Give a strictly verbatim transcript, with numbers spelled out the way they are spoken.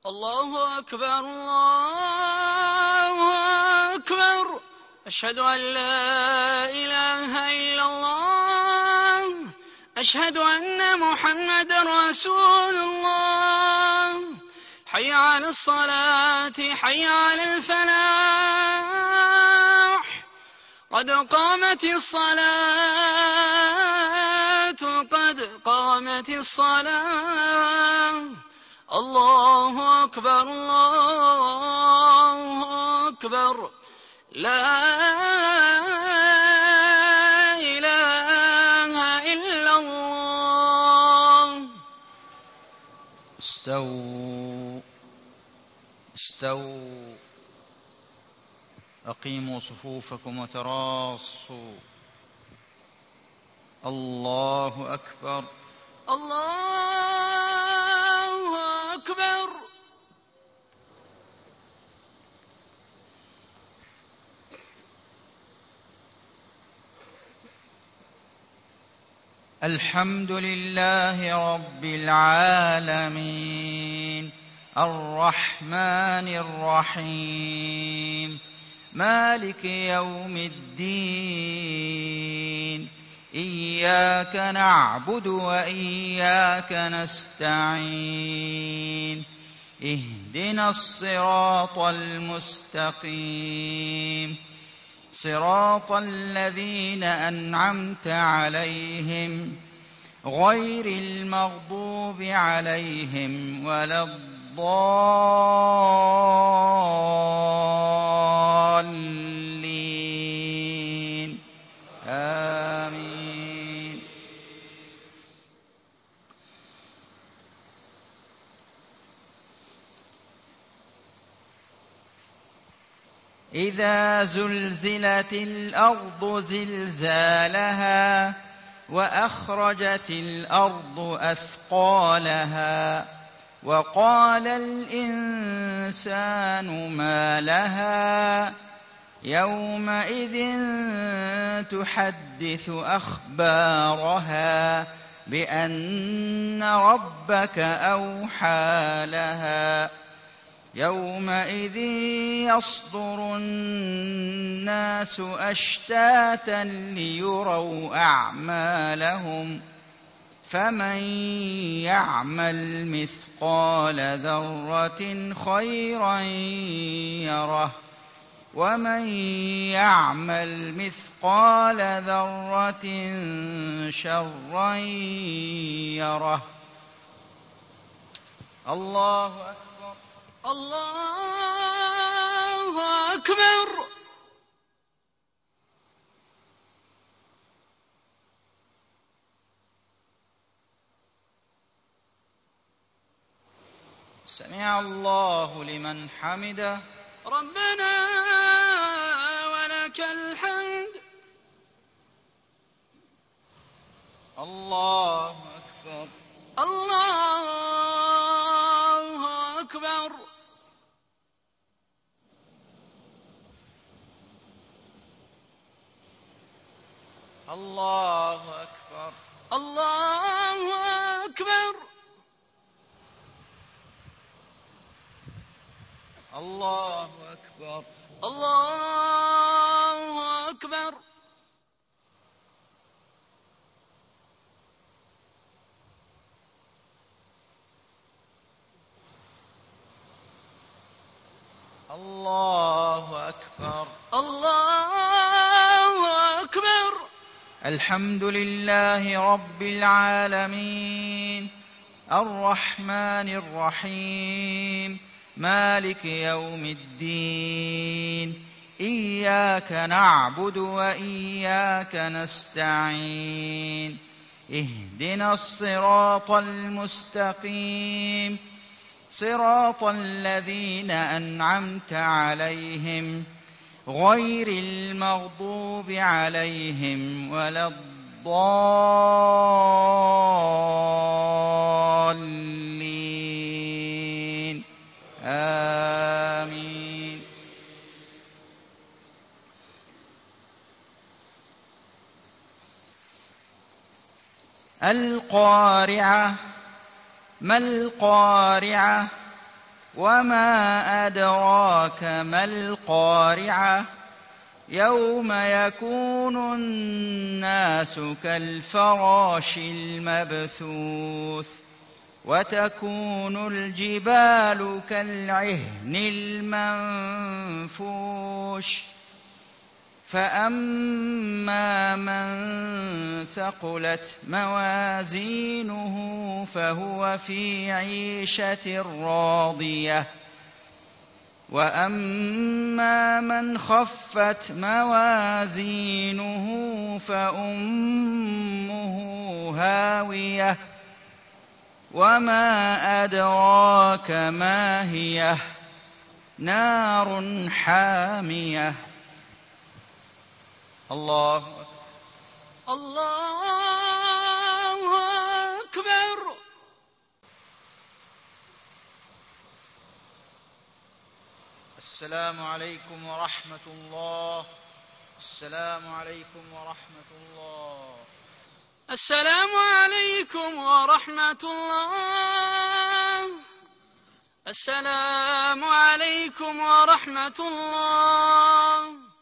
الله أكبر الله أكبر. أشهد أن لا إله إلا الله. أشهد أن محمدا رسول الله. حي على الصلاة حي على الفلاح. قد قامت الصلاة قد قامت الصلاة. الله أكبر الله أكبر. لا إله إلا الله. استووا استووا أقيموا صفوفكم وتراصوا. الله أكبر الله أكبر. الحمد لله رب العالمين الرحمن الرحيم مالك يوم الدين إياك نعبد وإياك نستعين اهدنا الصراط المستقيم صراط الذين أنعمت عليهم غير المغضوب عليهم ولا الضالين آمين. إذا زلزلت الأرض زلزالها وأخرجت الأرض أثقالها وقال الإنسان ما لها يومئذ تحدث أخبارها بأن ربك أوحى لها يومئذ يصدر الناس أشتاتا ليروا أعمالهم فمن يعمل مثقال ذرة خيرا يره ومن يعمل مثقال ذرة شرا يره. الله أكبر الله أكبر. سمع الله لمن حمده. ربنا ولك الحمد. الله أكبر الله أكبر. الله أكبر الله أكبر. الله أكبر الله أكبر. الله أكبر الله أكبر. الحمد لله رب العالمين الرحمن الرحيم مالك يوم الدين إياك نعبد وإياك نستعين اهدنا الصراط المستقيم صراط الذين أنعمت عليهم غير المغضوب عليهم ولا الضالين آمين. القارعة ما القارعة وما أدراك ما القارعة يوم يكون الناس كالفراش المبثوث وتكون الجبال كالعهن المنفوش فأما من ثقلت موازينه فهو في عيشة راضية وأما من خفت موازينه فأمه هاوية وما أدراك ما هي نار حامية. الله الله أكبر. السلام عليكم ورحمة الله. السلام عليكم ورحمة الله. السلام عليكم ورحمة الله. السلام عليكم ورحمة الله.